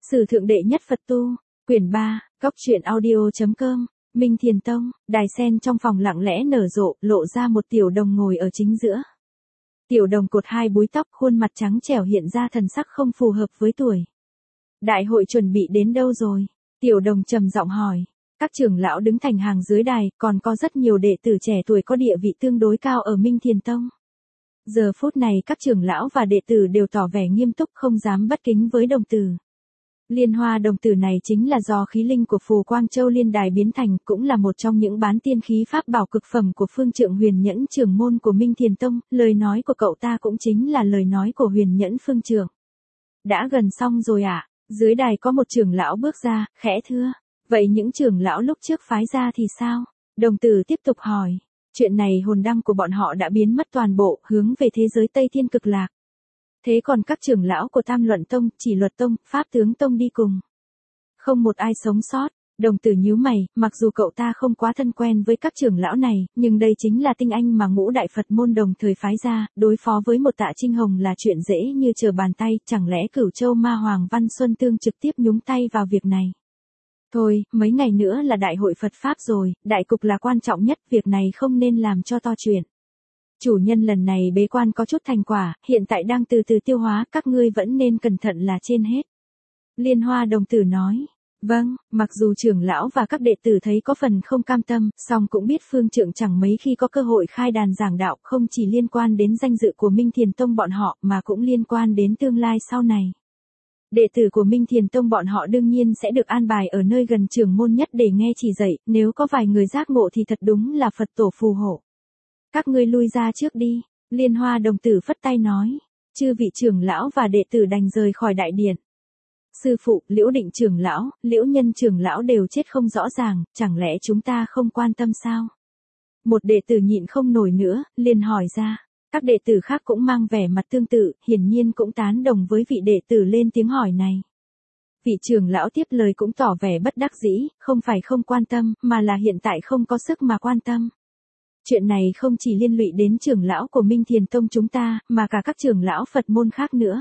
Sử thượng đệ nhất Phật tu, quyển 3, góc truyện audio.com, Minh Thiền Tông, đài sen trong phòng lặng lẽ nở rộ, lộ ra một tiểu đồng ngồi ở chính giữa. Tiểu đồng cột hai búi tóc, khuôn mặt trắng trẻo hiện ra thần sắc không phù hợp với tuổi. Đại hội chuẩn bị đến đâu rồi? Tiểu đồng trầm giọng hỏi. Các trưởng lão đứng thành hàng dưới đài, còn có rất nhiều đệ tử trẻ tuổi có địa vị tương đối cao ở Minh Thiền Tông. Giờ phút này các trưởng lão và đệ tử đều tỏ vẻ nghiêm túc, không dám bất kính với đồng tử. Liên hoa đồng tử này chính là do khí linh của Phù Quang Châu Liên Đài biến thành, cũng là một trong những bán tiên khí pháp bảo cực phẩm của Phương Trượng Huyền Nhẫn trưởng môn của Minh Thiền Tông, lời nói của cậu ta cũng chính là lời nói của Huyền Nhẫn Phương Trượng. Đã gần xong rồi ạ? Dưới đài có một trưởng lão bước ra, khẽ thưa. Vậy những trưởng lão lúc trước phái ra thì sao? Đồng tử tiếp tục hỏi. Chuyện này hồn đăng của bọn họ đã biến mất toàn bộ, hướng về thế giới Tây Thiên Cực Lạc. Thế còn các trưởng lão của Tam Luận Tông, Chỉ Luật Tông, Pháp Tướng Tông đi cùng. Không một ai sống sót. Đồng tử nhíu mày, mặc dù cậu ta không quá thân quen với các trưởng lão này, nhưng đây chính là tinh anh mà ngũ đại Phật môn đồng thời phái ra, đối phó với một Tạ Trinh Hồng là chuyện dễ như trở bàn tay, chẳng lẽ Cửu Châu Ma Hoàng Văn Xuân Tương trực tiếp nhúng tay vào việc này. Thôi, mấy ngày nữa là đại hội Phật Pháp rồi, đại cục là quan trọng nhất, việc này không nên làm cho to chuyện. Chủ nhân lần này bế quan có chút thành quả, hiện tại đang từ từ tiêu hóa, các ngươi vẫn nên cẩn thận là trên hết. Liên hoa đồng tử nói. Vâng, mặc dù trưởng lão và các đệ tử thấy có phần không cam tâm, song cũng biết Phương Trượng chẳng mấy khi có cơ hội khai đàn giảng đạo, không chỉ liên quan đến danh dự của Minh Thiền Tông bọn họ mà cũng liên quan đến tương lai sau này. Đệ tử của Minh Thiền Tông bọn họ đương nhiên sẽ được an bài ở nơi gần trưởng môn nhất để nghe chỉ dạy, nếu có vài người giác ngộ thì thật đúng là Phật tổ phù hộ. Các ngươi lui ra trước đi, Liên hoa đồng tử phất tay nói. Chư vị trưởng lão và đệ tử đành rời khỏi đại điện. Sư phụ, Liễu Định trưởng lão, Liễu Nhân trưởng lão đều chết không rõ ràng, chẳng lẽ chúng ta không quan tâm sao? Một đệ tử nhịn không nổi nữa, liền hỏi ra. Các đệ tử khác cũng mang vẻ mặt tương tự, hiển nhiên cũng tán đồng với vị đệ tử lên tiếng hỏi này. Vị trưởng lão tiếp lời cũng tỏ vẻ bất đắc dĩ, không phải không quan tâm, mà là hiện tại không có sức mà quan tâm. Chuyện này không chỉ liên lụy đến trưởng lão của Minh Thiền Tông chúng ta, mà cả các trưởng lão Phật môn khác nữa.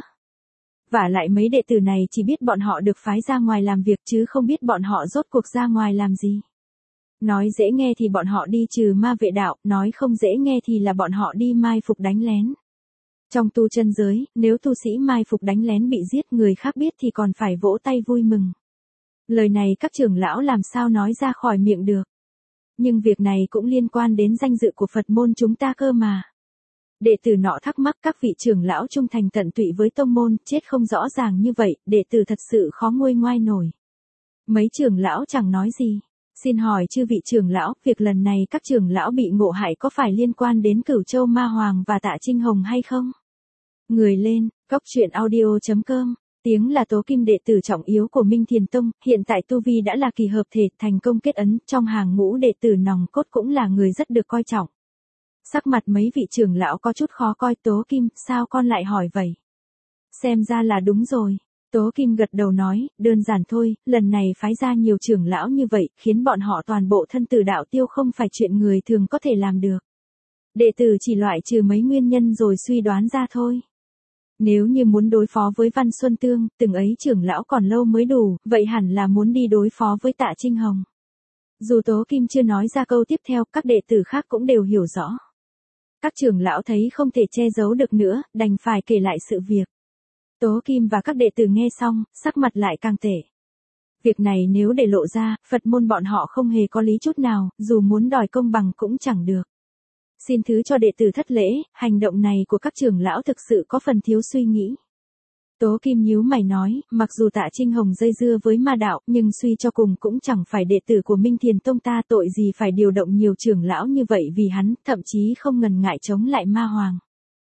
Vả lại mấy đệ tử này chỉ biết bọn họ được phái ra ngoài làm việc chứ không biết bọn họ rốt cuộc ra ngoài làm gì. Nói dễ nghe thì bọn họ đi trừ ma vệ đạo, nói không dễ nghe thì là bọn họ đi mai phục đánh lén. Trong tu chân giới, nếu tu sĩ mai phục đánh lén bị giết người khác biết thì còn phải vỗ tay vui mừng. Lời này các trưởng lão làm sao nói ra khỏi miệng được. Nhưng việc này cũng liên quan đến danh dự của Phật môn chúng ta cơ mà. Đệ tử nọ thắc mắc các vị trưởng lão trung thành tận tụy với tông môn, chết không rõ ràng như vậy, đệ tử thật sự khó nguôi ngoai nổi. Mấy trưởng lão chẳng nói gì. Xin hỏi chư vị trưởng lão, việc lần này các trưởng lão bị ngộ hại có phải liên quan đến Cửu Châu Ma Hoàng và Tạ Trinh Hồng hay không? Người lên, góc truyện audio.com. Tiếng là Tố Kim đệ tử trọng yếu của Minh Thiền Tông, hiện tại tu vi đã là kỳ hợp thể, thành công kết ấn, trong hàng ngũ đệ tử nòng cốt cũng là người rất được coi trọng. Sắc mặt mấy vị trưởng lão có chút khó coi. Tố Kim, sao con lại hỏi vậy? Xem ra là đúng rồi. Tố Kim gật đầu nói, đơn giản thôi, lần này phái ra nhiều trưởng lão như vậy, khiến bọn họ toàn bộ thân tử đạo tiêu không phải chuyện người thường có thể làm được. Đệ tử chỉ loại trừ mấy nguyên nhân rồi suy đoán ra thôi. Nếu như muốn đối phó với Văn Xuân Tương, từng ấy trưởng lão còn lâu mới đủ, vậy hẳn là muốn đi đối phó với Tạ Trinh Hồng. Dù Tố Kim chưa nói ra câu tiếp theo, các đệ tử khác cũng đều hiểu rõ. Các trưởng lão thấy không thể che giấu được nữa, đành phải kể lại sự việc. Tố Kim và các đệ tử nghe xong, sắc mặt lại càng tệ. Việc này nếu để lộ ra, Phật môn bọn họ không hề có lý chút nào, dù muốn đòi công bằng cũng chẳng được. Xin thứ cho đệ tử thất lễ, hành động này của các trưởng lão thực sự có phần thiếu suy nghĩ. Tố Kim nhíu mày nói, mặc dù Tạ Trinh Hồng dây dưa với ma đạo, nhưng suy cho cùng cũng chẳng phải đệ tử của Minh Thiền Tông ta, tội gì phải điều động nhiều trưởng lão như vậy vì hắn, thậm chí không ngần ngại chống lại ma hoàng.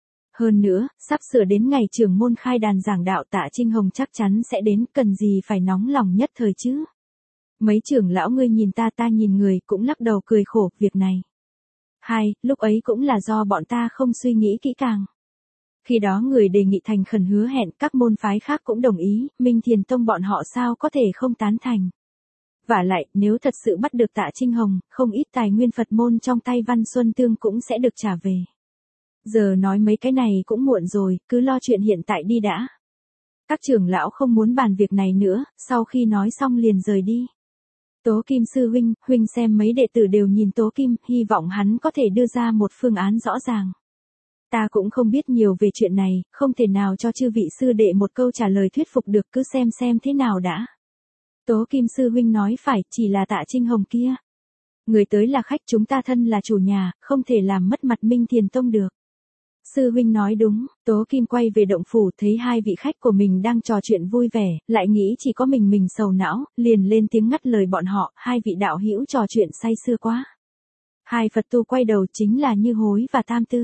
Hơn nữa, sắp sửa đến ngày trưởng môn khai đàn giảng đạo, Tạ Trinh Hồng chắc chắn sẽ đến, cần gì phải nóng lòng nhất thời chứ. Mấy trưởng lão ngươi nhìn ta, ta nhìn người, cũng lắc đầu cười khổ, việc này. Lúc ấy cũng là do bọn ta không suy nghĩ kỹ càng. Khi đó người đề nghị thành khẩn hứa hẹn, các môn phái khác cũng đồng ý, Minh Thiền Tông bọn họ sao có thể không tán thành. Vả lại, nếu thật sự bắt được Tạ Trinh Hồng, không ít tài nguyên Phật môn trong tay Văn Xuân Tương cũng sẽ được trả về. Giờ nói mấy cái này cũng muộn rồi, cứ lo chuyện hiện tại đi đã. Các trưởng lão không muốn bàn việc này nữa, sau khi nói xong liền rời đi. Tố Kim sư huynh, huynh xem mấy đệ tử đều nhìn Tố Kim, hy vọng hắn có thể đưa ra một phương án rõ ràng. Ta cũng không biết nhiều về chuyện này, không thể nào cho chư vị sư đệ một câu trả lời thuyết phục được, cứ xem thế nào đã. Tố Kim sư huynh nói phải, chỉ là Tạ Trinh Hồng kia. Người tới là khách, chúng ta thân là chủ nhà, không thể làm mất mặt Minh Thiền Tông được. Sư huynh nói đúng, Tố Kim quay về động phủ thấy hai vị khách của mình đang trò chuyện vui vẻ, lại nghĩ chỉ có mình sầu não, liền lên tiếng ngắt lời bọn họ, hai vị đạo hữu trò chuyện say sưa quá. Hai Phật tu quay đầu chính là Như Hối và Tam Tư.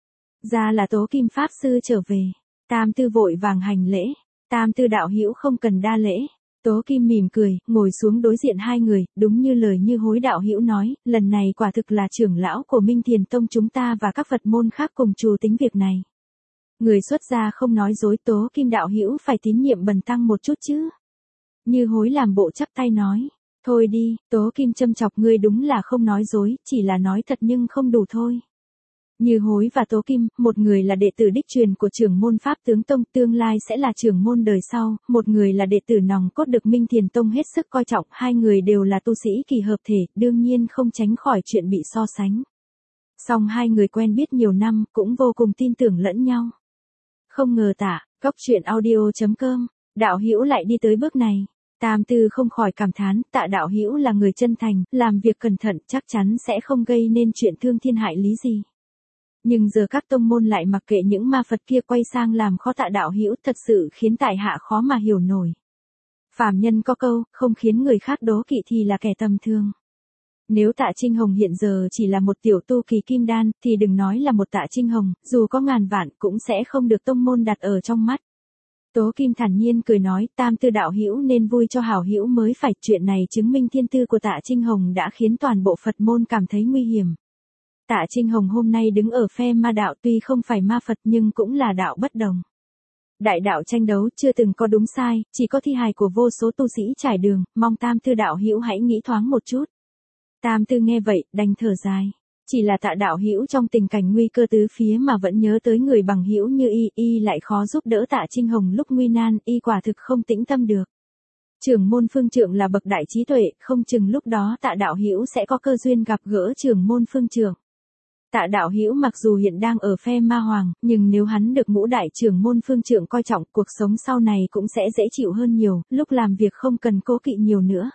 Ra là Tố Kim Pháp Sư trở về. Tam Tư vội vàng hành lễ. Tam Tư đạo hữu không cần đa lễ. Tố Kim mỉm cười, ngồi xuống đối diện hai người, đúng như lời Như Hối đạo hữu nói, lần này quả thực là trưởng lão của Minh Thiền Tông chúng ta và các Phật môn khác cùng trù tính việc này. Người xuất gia không nói dối, Tố Kim đạo hữu phải tín nhiệm bần tăng một chút chứ. Như Hối làm bộ chắp tay nói, thôi đi, Tố Kim châm chọc, ngươi đúng là không nói dối, chỉ là nói thật nhưng không đủ thôi. Như Hối và Tố Kim, một người là đệ tử đích truyền của trưởng môn Pháp Tướng Tông, tương lai sẽ là trưởng môn đời sau, một người là đệ tử nòng cốt được Minh Thiền Tông hết sức coi trọng, hai người đều là tu sĩ kỳ hợp thể, đương nhiên không tránh khỏi chuyện bị so sánh. Song hai người quen biết nhiều năm, cũng vô cùng tin tưởng lẫn nhau. Không ngờ Cóc truyện audio.com, đạo hữu lại đi tới bước này. Tam Tư không khỏi cảm thán, Tạ đạo hữu là người chân thành, làm việc cẩn thận, chắc chắn sẽ không gây nên chuyện thương thiên hại lý gì. Nhưng giờ các tông môn lại mặc kệ những ma Phật kia quay sang làm khó Tạ đạo hữu, thật sự khiến tại hạ khó mà hiểu nổi. Phàm nhân có câu, không khiến người khác đố kỵ thì là kẻ tầm thường. Nếu Tạ Trinh Hồng hiện giờ chỉ là một tiểu tu kỳ kim đan, thì đừng nói là một Tạ Trinh Hồng, dù có ngàn vạn cũng sẽ không được tông môn đặt ở trong mắt. Tố Kim thản nhiên cười nói, Tam Tư đạo hữu nên vui cho hảo hữu mới phải, chuyện này chứng minh thiên tư của Tạ Trinh Hồng đã khiến toàn bộ Phật môn cảm thấy nguy hiểm. Tạ Trinh Hồng hôm nay đứng ở phe ma đạo, tuy không phải ma Phật nhưng cũng là đạo bất đồng. Đại đạo tranh đấu chưa từng có đúng sai, chỉ có thi hài của vô số tu sĩ trải đường, mong Tam Tư đạo hữu hãy nghĩ thoáng một chút. Tam Tư nghe vậy, đành thở dài. Chỉ là Tạ đạo hữu trong tình cảnh nguy cơ tứ phía mà vẫn nhớ tới người bằng hữu như y lại khó giúp đỡ Tạ Trinh Hồng lúc nguy nan, y quả thực không tĩnh tâm được. Trưởng môn Phương Trượng là bậc đại trí tuệ, không chừng lúc đó Tạ đạo hữu sẽ có cơ duyên gặp gỡ trưởng môn Phương Trượng. Tạ đạo hữu mặc dù hiện đang ở phe ma hoàng, nhưng nếu hắn được ngũ đại trưởng môn Phương Trượng coi trọng, cuộc sống sau này cũng sẽ dễ chịu hơn nhiều, lúc làm việc không cần cố kỵ nhiều nữa.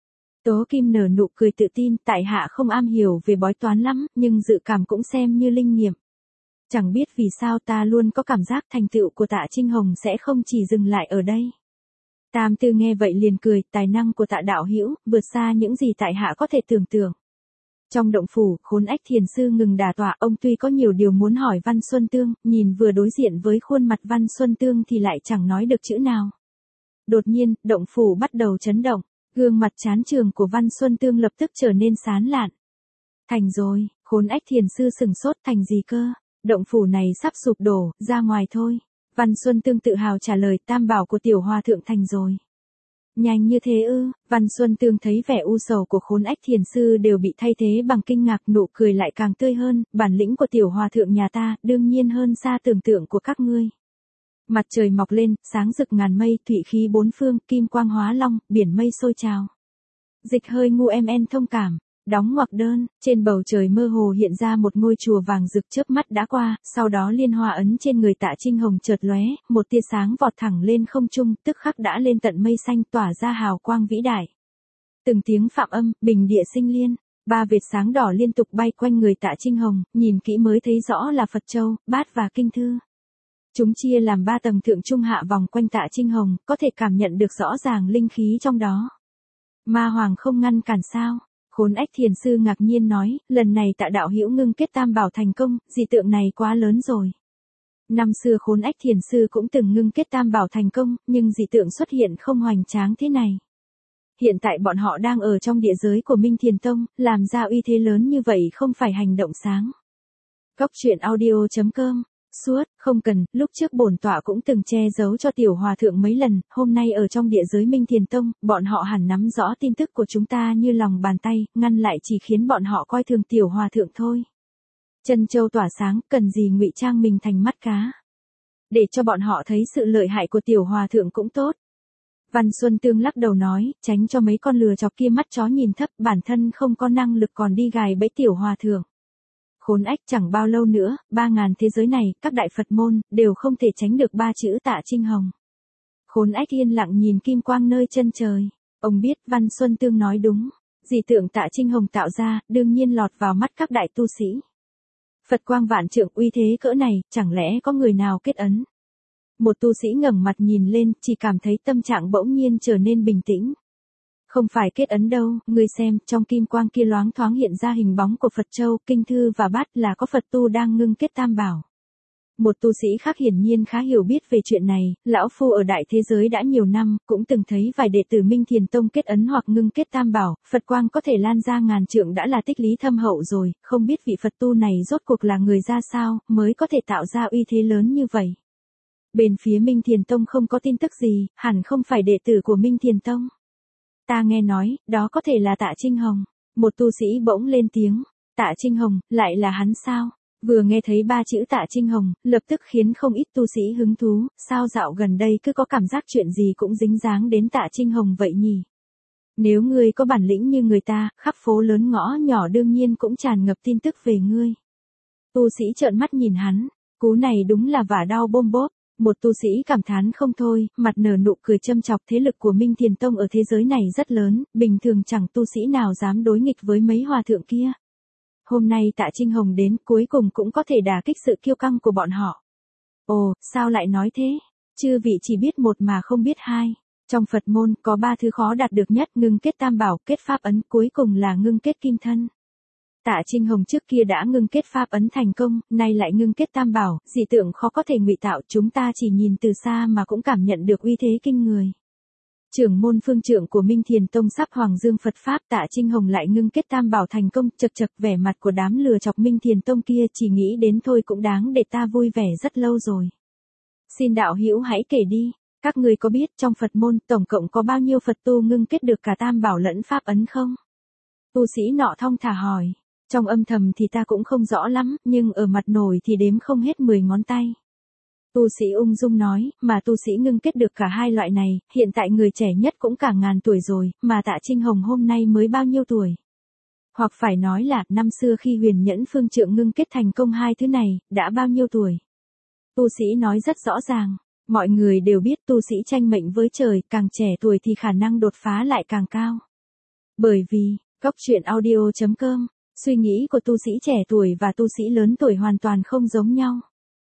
Tố Kim nở nụ cười tự tin, tại hạ không am hiểu về bói toán lắm, nhưng dự cảm cũng xem như linh nghiệm. Chẳng biết vì sao ta luôn có cảm giác thành tựu của Tạ Trinh Hồng sẽ không chỉ dừng lại ở đây. Tam Tư nghe vậy liền cười, tài năng của Tạ đạo hữu vượt xa những gì tại hạ có thể tưởng tượng. Trong động phủ, Khốn Ách Thiền sư ngừng đả tọa, ông tuy có nhiều điều muốn hỏi Văn Xuân Tương, nhìn vừa đối diện với khuôn mặt Văn Xuân Tương thì lại chẳng nói được chữ nào. Đột nhiên, động phủ bắt đầu chấn động, gương mặt chán trường của Văn Xuân Tương lập tức trở nên sán lạn. Thành rồi, Khốn Ách Thiền sư sừng sốt, thành gì cơ? Động phủ này sắp sụp đổ, ra ngoài thôi. Văn Xuân Tương tự hào trả lời, tam bảo của tiểu hòa thượng thành rồi. Nhanh như thế ư? Văn Xuân Tương thấy vẻ u sầu của Khốn Ách Thiền sư đều bị thay thế bằng kinh ngạc, nụ cười lại càng tươi hơn, bản lĩnh của tiểu hòa thượng nhà ta, đương nhiên hơn xa tưởng tượng của các ngươi. Mặt trời mọc lên, sáng rực ngàn mây, thủy khí bốn phương, kim quang hóa long, biển mây sôi trào. Dịch hơi ngu mn thông cảm. Đóng ngoặc đơn, trên bầu trời mơ hồ hiện ra một ngôi chùa vàng rực, chớp mắt đã qua, sau đó liên hoa ấn trên người Tạ Trinh Hồng chợt lóe, một tia sáng vọt thẳng lên không trung, tức khắc đã lên tận mây xanh, tỏa ra hào quang vĩ đại. Từng tiếng phạm âm, bình địa sinh liên, ba vệt sáng đỏ liên tục bay quanh người Tạ Trinh Hồng, nhìn kỹ mới thấy rõ là Phật Châu, Bát và Kinh Thư. Chúng chia làm 3 tầng thượng trung hạ vòng quanh Tạ Trinh Hồng, có thể cảm nhận được rõ ràng linh khí trong đó. Ma Hoàng không ngăn cản sao? Khốn Ách Thiền sư ngạc nhiên nói, lần này Tạ đạo hữu ngưng kết tam bảo thành công, dị tượng này quá lớn rồi. Năm xưa Khốn Ách Thiền sư cũng từng ngưng kết tam bảo thành công, nhưng dị tượng xuất hiện không hoành tráng thế này. Hiện tại bọn họ đang ở trong địa giới của Minh Thiền Tông, làm ra uy thế lớn như vậy không phải hành động sáng. Cóc truyện audio.com. Suốt, không cần, lúc trước bổn tọa cũng từng che giấu cho tiểu hòa thượng mấy lần, hôm nay ở trong địa giới Minh Thiền Tông, bọn họ hẳn nắm rõ tin tức của chúng ta như lòng bàn tay, ngăn lại chỉ khiến bọn họ coi thường tiểu hòa thượng thôi. Chân châu tỏa sáng, cần gì ngụy trang mình thành mắt cá. để cho bọn họ thấy sự lợi hại của tiểu hòa thượng cũng tốt. Văn Xuân Tương lắc đầu nói, tránh cho mấy con lừa chọc kia mắt chó nhìn thấp, bản thân không có năng lực còn đi gài bẫy tiểu hòa thượng. Khốn ách, chẳng bao lâu nữa, 3.000 thế giới này, các đại Phật môn, đều không thể tránh được 3 chữ Tạ Trinh Hồng. Khốn ách yên lặng nhìn kim quang nơi chân trời. Ông biết Văn Xuân Tương nói đúng. Dị tượng Tạ Trinh Hồng tạo ra, đương nhiên lọt vào mắt các đại tu sĩ. Phật quang vạn trượng uy thế cỡ này, chẳng lẽ có người nào kết ấn? Một tu sĩ ngẩng mặt nhìn lên, chỉ cảm thấy tâm trạng bỗng nhiên trở nên bình tĩnh. Không phải kết ấn đâu, ngươi xem, trong kim quang kia loáng thoáng hiện ra hình bóng của Phật Châu, Kinh Thư và Bát, là có Phật tu đang ngưng kết tam bảo. Một tu sĩ khác hiển nhiên khá hiểu biết về chuyện này, lão phu ở đại thế giới đã nhiều năm, cũng từng thấy vài đệ tử Minh Thiền Tông kết ấn hoặc ngưng kết tam bảo, Phật quang có thể lan ra ngàn trượng đã là tích lý thâm hậu rồi, không biết vị Phật tu này rốt cuộc là người ra sao, mới có thể tạo ra uy thế lớn như vậy. Bên phía Minh Thiền Tông không có tin tức gì, hẳn không phải đệ tử của Minh Thiền Tông. Ta nghe nói, đó có thể là Tạ Trinh Hồng. Một tu sĩ bỗng lên tiếng, Tạ Trinh Hồng, lại là hắn sao? Vừa nghe thấy 3 chữ Tạ Trinh Hồng, lập tức khiến không ít tu sĩ hứng thú, sao dạo gần đây cứ có cảm giác chuyện gì cũng dính dáng đến Tạ Trinh Hồng vậy nhỉ? Nếu ngươi có bản lĩnh như người ta, khắp phố lớn ngõ nhỏ đương nhiên cũng tràn ngập tin tức về ngươi. Tu sĩ trợn mắt nhìn hắn, cú này đúng là vả đau bôm bốp. Một tu sĩ cảm thán không thôi, mặt nở nụ cười châm chọc, thế lực của Minh Thiền Tông ở thế giới này rất lớn, bình thường chẳng tu sĩ nào dám đối nghịch với mấy hòa thượng kia. Hôm nay Tạ Trinh Hồng đến, cuối cùng cũng có thể đả kích sự kiêu căng của bọn họ. Ồ, sao lại nói thế? Chư vị chỉ biết một mà không biết hai. Trong Phật môn, có 3 thứ khó đạt được nhất, ngưng kết tam bảo, kết pháp ấn, cuối cùng là ngưng kết kim thân. Tạ Trinh Hồng trước kia đã ngưng kết pháp ấn thành công, nay lại ngưng kết tam bảo, dị tượng khó có thể ngụy tạo, chúng ta chỉ nhìn từ xa mà cũng cảm nhận được uy thế kinh người. Trưởng môn phương trượng của Minh Thiền Tông sắp hoàng dương Phật Pháp, Tạ Trinh Hồng lại ngưng kết tam bảo thành công, chật chật, vẻ mặt của đám lừa chọc Minh Thiền Tông kia chỉ nghĩ đến thôi cũng đáng để ta vui vẻ rất lâu rồi. Xin đạo hữu hãy kể đi, các người có biết trong Phật môn tổng cộng có bao nhiêu Phật tu ngưng kết được cả tam bảo lẫn pháp ấn không? Tu sĩ nọ thong thả hỏi. Trong âm thầm thì ta cũng không rõ lắm, nhưng ở mặt nổi thì đếm không hết 10 ngón tay. Tu sĩ ung dung nói, mà tu sĩ ngưng kết được cả hai loại này, hiện tại người trẻ nhất cũng cả ngàn tuổi rồi, mà Tạ Trinh Hồng hôm nay mới bao nhiêu tuổi? Hoặc phải nói là, năm xưa khi Huyền Nhẫn Phương Trượng ngưng kết thành công hai thứ này, đã bao nhiêu tuổi? Tu sĩ nói rất rõ ràng, mọi người đều biết tu sĩ tranh mệnh với trời, càng trẻ tuổi thì khả năng đột phá lại càng cao. Bởi vì, Góc truyện audio.com, suy nghĩ của tu sĩ trẻ tuổi và tu sĩ lớn tuổi hoàn toàn không giống nhau.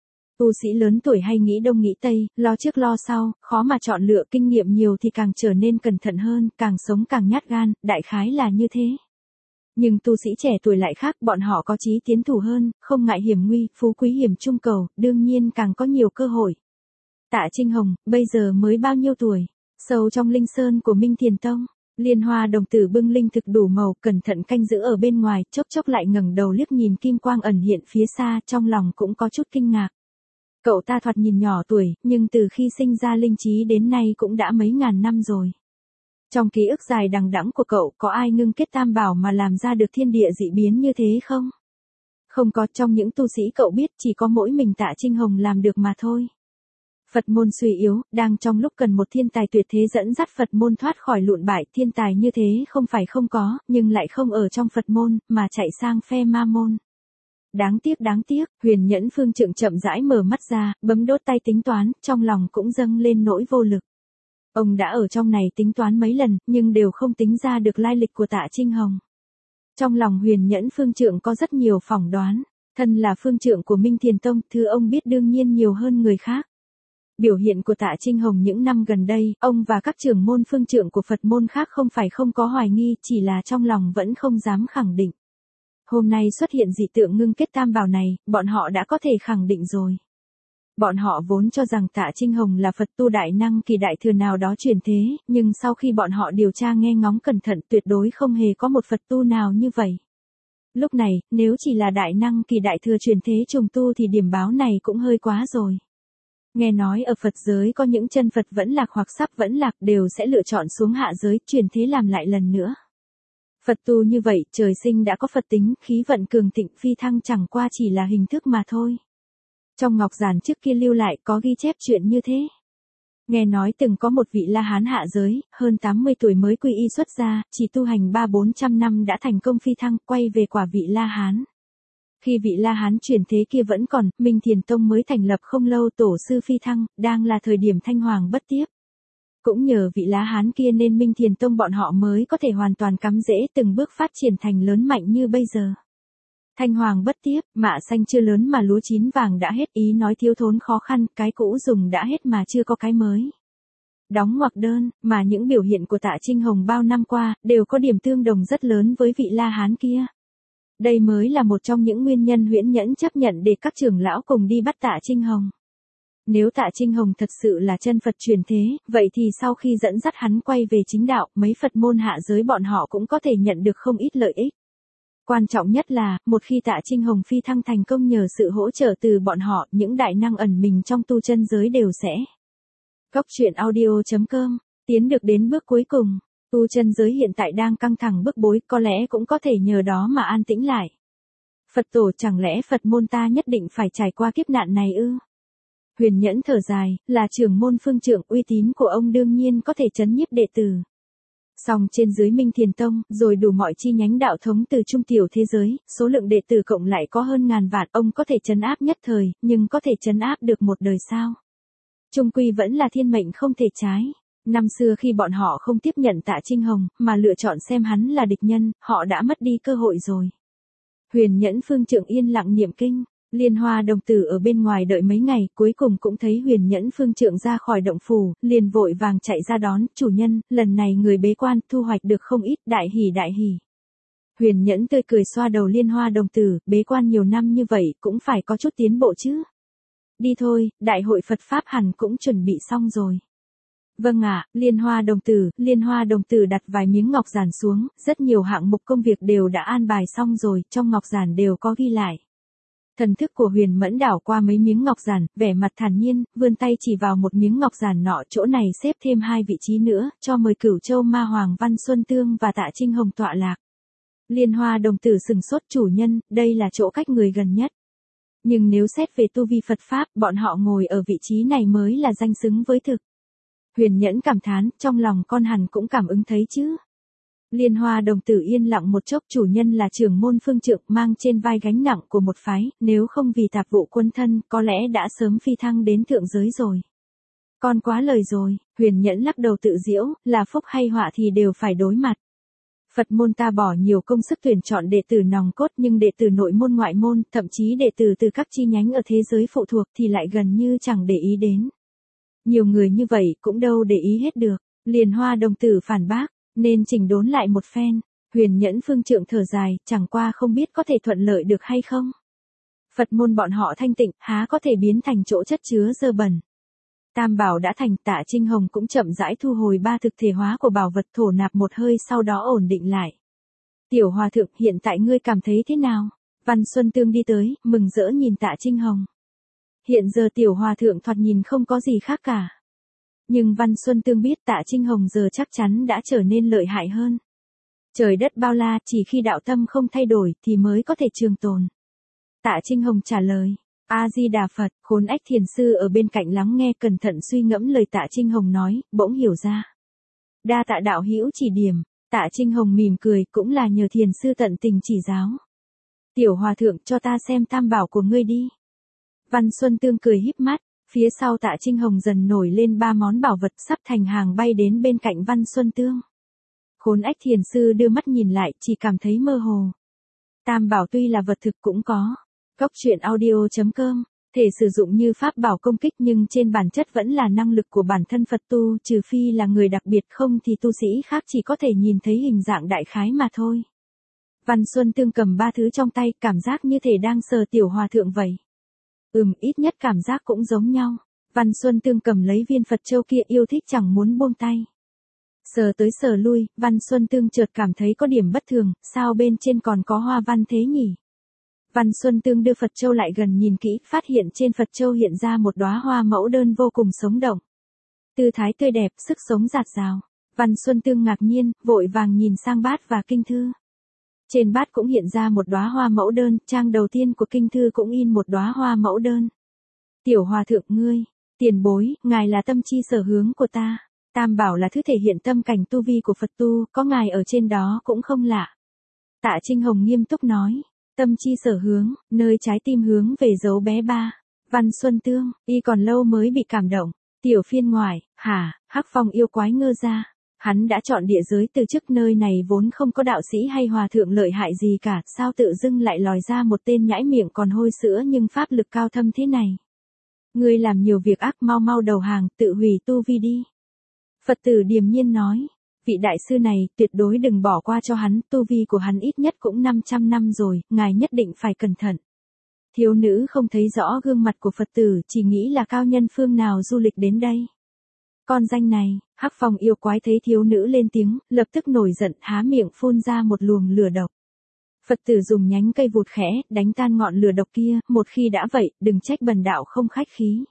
Tu sĩ lớn tuổi hay nghĩ đông nghĩ tây, lo trước lo sau, khó mà chọn lựa, kinh nghiệm nhiều thì càng trở nên cẩn thận hơn, càng sống càng nhát gan, đại khái là như thế. Nhưng tu sĩ trẻ tuổi lại khác, bọn họ có chí tiến thủ hơn, không ngại hiểm nguy, phú quý hiểm trung cầu, đương nhiên càng có nhiều cơ hội. Tạ Trinh Hồng, bây giờ mới bao nhiêu tuổi? Sâu trong linh sơn của Minh Thiền Tông, Liên Hoa đồng tử bưng linh thực đủ màu, cẩn thận canh giữ ở bên ngoài, chốc chốc lại ngẩng đầu liếc nhìn kim quang ẩn hiện phía xa, trong lòng cũng có chút kinh ngạc. Cậu ta thoạt nhìn nhỏ tuổi, nhưng từ khi sinh ra linh trí đến nay cũng đã mấy ngàn năm rồi. Trong ký ức dài đằng đẵng của cậu, có ai ngưng kết tam bảo mà làm ra được thiên địa dị biến như thế không? Không có, trong những tu sĩ cậu biết chỉ có mỗi mình Tạ Trinh Hồng làm được mà thôi. Phật môn suy yếu, đang trong lúc cần một thiên tài tuyệt thế dẫn dắt Phật môn thoát khỏi lụn bại, thiên tài như thế không phải không có, nhưng lại không ở trong Phật môn, mà chạy sang phe ma môn. Đáng tiếc, Huyền Nhẫn Phương Trượng chậm rãi mở mắt ra, bấm đốt tay tính toán, trong lòng cũng dâng lên nỗi vô lực. Ông đã ở trong này tính toán mấy lần, nhưng đều không tính ra được lai lịch của Tạ Trinh Hồng. Trong lòng Huyền Nhẫn Phương Trượng có rất nhiều phỏng đoán, thân là phương trượng của Minh Thiền Tông, thứ ông biết đương nhiên nhiều hơn người khác. Biểu hiện của Tạ Trinh Hồng những năm gần đây, ông và các trưởng môn phương trượng của Phật môn khác không phải không có hoài nghi, chỉ là trong lòng vẫn không dám khẳng định. Hôm nay xuất hiện dị tượng ngưng kết tam bảo này, bọn họ đã có thể khẳng định rồi. Bọn họ vốn cho rằng Tạ Trinh Hồng là Phật tu đại năng kỳ đại thừa nào đó truyền thế, nhưng sau khi bọn họ điều tra nghe ngóng cẩn thận tuyệt đối không hề có một Phật tu nào như vậy. Lúc này, nếu chỉ là đại năng kỳ đại thừa truyền thế trùng tu thì điểm báo này cũng hơi quá rồi. Nghe nói ở Phật giới có những chân Phật vẫn lạc hoặc sắp vẫn lạc đều sẽ lựa chọn xuống hạ giới truyền thế làm lại lần nữa. Phật tu như vậy, trời sinh đã có Phật tính, khí vận cường thịnh phi thăng chẳng qua chỉ là hình thức mà thôi. Trong ngọc giản trước kia lưu lại có ghi chép chuyện như thế. Nghe nói từng có một vị La Hán hạ giới, hơn 80 tuổi mới quy y xuất gia, chỉ tu hành 300-400 năm đã thành công phi thăng, quay về quả vị La Hán. Khi vị La Hán truyền thế kia vẫn còn, Minh Thiền Tông mới thành lập không lâu, tổ sư phi thăng, đang là thời điểm Thanh Hoàng bất tiếp. Cũng nhờ vị La Hán kia nên Minh Thiền Tông bọn họ mới có thể hoàn toàn cắm rễ từng bước phát triển thành lớn mạnh như bây giờ. Thanh Hoàng bất tiếp, mạ xanh chưa lớn mà lúa chín vàng đã hết, ý nói thiếu thốn khó khăn, cái cũ dùng đã hết mà chưa có cái mới. Đóng ngoặc đơn, mà những biểu hiện của Tạ Trinh Hồng bao năm qua, đều có điểm tương đồng rất lớn với vị La Hán kia. Đây mới là một trong những nguyên nhân Huyễn Nhẫn chấp nhận để các trưởng lão cùng đi bắt Tạ Trinh Hồng. Nếu Tạ Trinh Hồng thật sự là chân Phật truyền thế, vậy thì sau khi dẫn dắt hắn quay về chính đạo, mấy Phật môn hạ giới bọn họ cũng có thể nhận được không ít lợi ích. Quan trọng nhất là, một khi Tạ Trinh Hồng phi thăng thành công nhờ sự hỗ trợ từ bọn họ, những đại năng ẩn mình trong tu chân giới đều sẽ. Góc truyện audio.com, tiến được đến bước cuối cùng. Tu chân giới hiện tại đang căng thẳng bức bối, có lẽ cũng có thể nhờ đó mà an tĩnh lại. Phật tổ chẳng lẽ Phật môn ta nhất định phải trải qua kiếp nạn này ư? Huyền Nhẫn thở dài, là trưởng môn phương trượng, uy tín của ông đương nhiên có thể trấn nhiếp đệ tử. Song trên dưới Minh Thiền Tông, rồi đủ mọi chi nhánh đạo thống từ trung tiểu thế giới, số lượng đệ tử cộng lại có hơn ngàn vạn, ông có thể trấn áp nhất thời, nhưng có thể trấn áp được một đời sao? Chung quy vẫn là thiên mệnh không thể trái. Năm xưa khi bọn họ không tiếp nhận Tạ Trinh Hồng, mà lựa chọn xem hắn là địch nhân, họ đã mất đi cơ hội rồi. Huyền Nhẫn phương trượng yên lặng niệm kinh. Liên Hoa đồng tử ở bên ngoài đợi mấy ngày, cuối cùng cũng thấy Huyền Nhẫn phương trượng ra khỏi động phủ, liền vội vàng chạy ra đón, chủ nhân, lần này người bế quan, thu hoạch được không ít, đại hỉ đại hỉ. Huyền Nhẫn tươi cười xoa đầu Liên Hoa đồng tử, bế quan nhiều năm như vậy, cũng phải có chút tiến bộ chứ. Đi thôi, đại hội Phật Pháp hẳn cũng chuẩn bị xong rồi. Vâng ạ, Liên Hoa đồng tử đặt vài miếng ngọc giản xuống, rất nhiều hạng mục công việc đều đã an bài xong rồi, trong ngọc giản đều có ghi lại. Thần thức của Huyền Mẫn đảo qua mấy miếng ngọc giản, vẻ mặt thản nhiên, vươn tay chỉ vào một miếng ngọc giản nọ, chỗ này xếp thêm 2 vị trí nữa, cho mời Cửu Châu Ma Hoàng Văn Xuân Tương và Tạ Trinh Hồng tọa lạc. Liên Hoa đồng tử sừng sốt, chủ nhân, đây là chỗ cách người gần nhất. Nhưng nếu xét về tu vi Phật Pháp, bọn họ ngồi ở vị trí này mới là danh xứng với thực. Huyền Nhẫn cảm thán, trong lòng con hẳn cũng cảm ứng thấy chứ. Liên Hoa đồng tử yên lặng một chốc, chủ nhân là trưởng môn phương trượng, mang trên vai gánh nặng của một phái, nếu không vì tạp vụ quân thân, có lẽ đã sớm phi thăng đến thượng giới rồi. Con quá lời rồi, Huyền Nhẫn lắc đầu tự giễu, là phúc hay họa thì đều phải đối mặt. Phật môn ta bỏ nhiều công sức tuyển chọn đệ tử nòng cốt, nhưng đệ tử nội môn ngoại môn, thậm chí đệ tử từ các chi nhánh ở thế giới phụ thuộc thì lại gần như chẳng để ý đến. Nhiều người như vậy cũng đâu để ý hết được. Liên Hoa đồng tử phản bác, nên chỉnh đốn lại một phen. Huyền Nhẫn phương trượng thở dài, chẳng qua không biết có thể thuận lợi được hay không. Phật môn bọn họ thanh tịnh, há có thể biến thành chỗ chất chứa dơ bẩn. Tam bảo đã thành, Tạ Trinh Hồng cũng chậm rãi thu hồi 3 thực thể hóa của bảo vật, thổ nạp một hơi, sau đó ổn định lại. Tiểu hòa thượng, hiện tại ngươi cảm thấy thế nào? Văn Xuân Tương đi tới, mừng rỡ nhìn Tạ Trinh Hồng. Hiện giờ tiểu hòa thượng thoạt nhìn không có gì khác cả. Nhưng Văn Xuân Tương biết Tạ Trinh Hồng giờ chắc chắn đã trở nên lợi hại hơn. Trời đất bao la, chỉ khi đạo tâm không thay đổi thì mới có thể trường tồn. Tạ Trinh Hồng trả lời. A-di-đà Phật. Khốn Ách thiền sư ở bên cạnh lắng nghe, cẩn thận suy ngẫm lời Tạ Trinh Hồng nói, bỗng hiểu ra. Đa tạ đạo hữu chỉ điểm. Tạ Trinh Hồng mỉm cười, cũng là nhờ thiền sư tận tình chỉ giáo. Tiểu hòa thượng, cho ta xem tam bảo của ngươi đi. Văn Xuân Tương cười híp mắt, phía sau Tạ Trinh Hồng dần nổi lên 3 món bảo vật sắp thành hàng bay đến bên cạnh Văn Xuân Tương. Khốn Ách thiền sư đưa mắt nhìn lại, chỉ cảm thấy mơ hồ. Tam bảo tuy là vật thực cũng có. Góc truyện audio.com, thể sử dụng như pháp bảo công kích nhưng trên bản chất vẫn là năng lực của bản thân Phật tu, trừ phi là người đặc biệt, không thì tu sĩ khác chỉ có thể nhìn thấy hình dạng đại khái mà thôi. Văn Xuân Tương cầm 3 thứ trong tay, cảm giác như thể đang sờ tiểu hòa thượng vậy. Ít nhất cảm giác cũng giống nhau. Văn Xuân Tương cầm lấy viên Phật châu kia, yêu thích chẳng muốn buông tay. Sờ tới sờ lui, Văn Xuân Tương chợt cảm thấy có điểm bất thường, sao bên trên còn có hoa văn thế nhỉ? Văn Xuân Tương đưa Phật châu lại gần nhìn kỹ, phát hiện trên Phật châu hiện ra một đóa hoa mẫu đơn vô cùng sống động. Tư thái tươi đẹp, sức sống rạt rào. Văn Xuân Tương ngạc nhiên, vội vàng nhìn sang bát và kinh thư. Trên bát cũng hiện ra một đóa hoa mẫu đơn, trang đầu tiên của kinh thư cũng in một đóa hoa mẫu đơn. Tiểu hòa thượng ngươi, tiền bối, ngài là tâm chi sở hướng của ta. Tam bảo là thứ thể hiện tâm cảnh tu vi của Phật tu, có ngài ở trên đó cũng không lạ. Tạ Trinh Hồng nghiêm túc nói, tâm chi sở hướng, nơi trái tim hướng về dấu bé ba. Văn Xuân Tương, y còn lâu mới bị cảm động. Tiểu phiên ngoại, hả, Hắc Phong yêu quái ngơ ra. Hắn đã chọn địa giới từ chức, nơi này vốn không có đạo sĩ hay hòa thượng lợi hại gì cả, sao tự dưng lại lòi ra một tên nhãi miệng còn hôi sữa nhưng pháp lực cao thâm thế này. Ngươi làm nhiều việc ác, mau mau đầu hàng, tự hủy tu vi đi. Phật tử điềm nhiên nói, vị đại sư này, tuyệt đối đừng bỏ qua cho hắn, tu vi của hắn ít nhất cũng 500 năm rồi, ngài nhất định phải cẩn thận. Thiếu nữ không thấy rõ gương mặt của Phật tử, chỉ nghĩ là cao nhân phương nào du lịch đến đây. Con danh này, Hắc Phong yêu quái thấy thiếu nữ lên tiếng, lập tức nổi giận, há miệng phun ra một luồng lửa độc. Phật tử dùng nhánh cây vụt khẽ, đánh tan ngọn lửa độc kia, một khi đã vậy, đừng trách bần đạo không khách khí.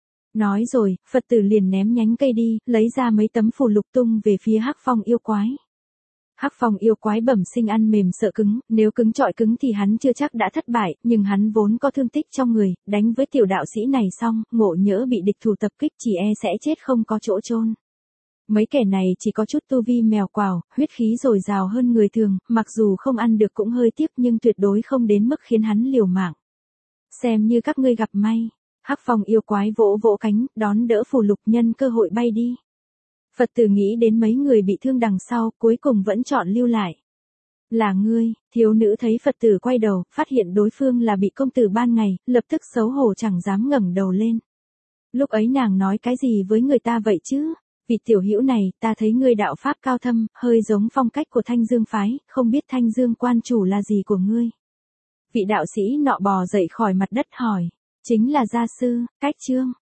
Nói rồi, Phật tử liền ném nhánh cây đi, lấy ra mấy tấm phù lục tung về phía Hắc Phong yêu quái. Hắc Phong yêu quái bẩm sinh ăn mềm sợ cứng, nếu cứng chọi cứng thì hắn chưa chắc đã thất bại, nhưng hắn vốn có thương tích trong người, đánh với tiểu đạo sĩ này xong, ngộ nhỡ bị địch thủ tập kích chỉ e sẽ chết không có chỗ chôn. Mấy kẻ này chỉ có chút tu vi mèo quào, huyết khí dồi dào hơn người thường, mặc dù không ăn được cũng hơi tiếc nhưng tuyệt đối không đến mức khiến hắn liều mạng. Xem như các ngươi gặp may. Hắc Phong yêu quái vỗ vỗ cánh, đón đỡ phù lục, nhân cơ hội bay đi. Phật tử nghĩ đến mấy người bị thương đằng sau, cuối cùng vẫn chọn lưu lại. Là ngươi, thiếu nữ thấy Phật tử quay đầu, phát hiện đối phương là bị công tử ban ngày, lập tức xấu hổ chẳng dám ngẩng đầu lên. Lúc ấy nàng nói cái gì với người ta vậy chứ? Vị tiểu hữu này, ta thấy ngươi đạo pháp cao thâm, hơi giống phong cách của Thanh Dương phái, không biết Thanh Dương quan chủ là gì của ngươi? Vị đạo sĩ nọ bò dậy khỏi mặt đất hỏi, chính là gia sư, cách chương.